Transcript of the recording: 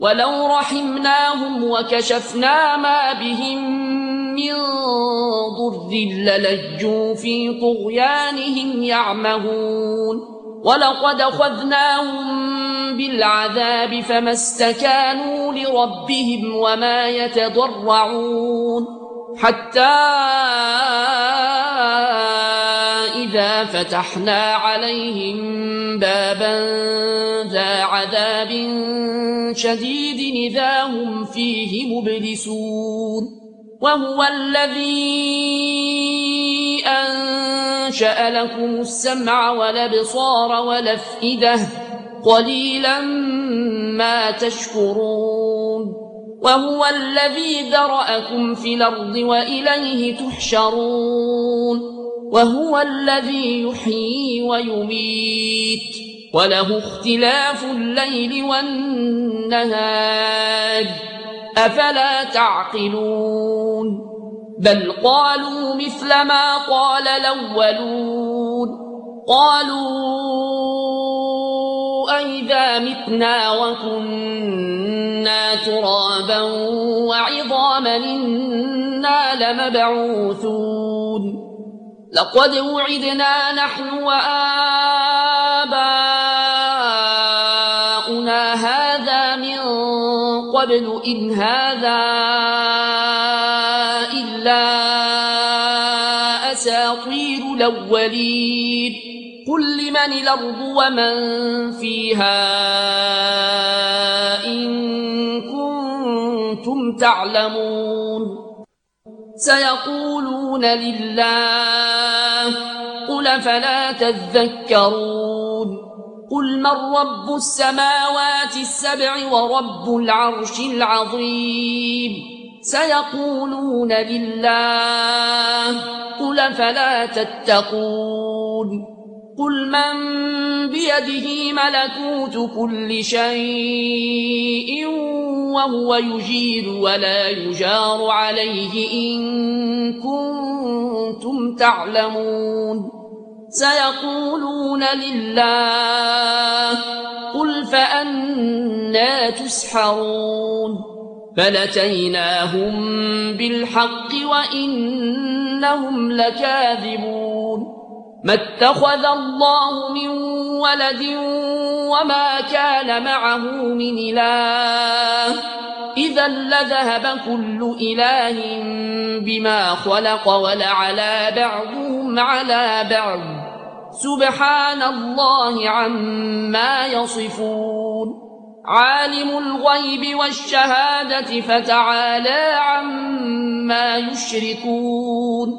ولو رحمناهم وكشفنا ما بهم من ضر للجوا في طغيانهم يعمهون ولقد أخذناهم بالعذاب فما استكانوا لربهم وما يتضرعون حتى إذا فتحنا عليهم بابا ذا عذاب شديد إذا هم فيه مبلسون وهو الذي أنشأ لكم السمع والأبصار والأفئدة قليلا ما تشكرون وهو الذي ذرأكم في الأرض وإليه تحشرون وهو الذي يحيي ويميت وله اختلاف الليل والنهار أفلا تعقلون بل قالوا مثل ما قال الأولون قالوا أئذا متنا وكنا ترابا وعظاما إنا لمبعوثون لقد وعدنا نحن وآباؤنا هذا من قبل إن هذا إلا أساطير الأولين قل لمن الأرض ومن فيها إن كنتم تعلمون سيقولون لله قل فلا تذكرون قل من رب السماوات السبع ورب العرش العظيم سيقولون لله قل فلا تتقون قل من بيده ملكوت كل شيء وهو يجير ولا يجار عليه إن كنتم تعلمون سيقولون لله قل فأنا تسحرون بل أتيناهم بالحق وإنهم لكاذبون ما اتخذ الله من ولد وما كان معه من إله إذا لذهب كل إله بما خلق ولعلى بعضهم على بعض سبحان الله عما يصفون عالم الغيب والشهادة فتعالى عما يشركون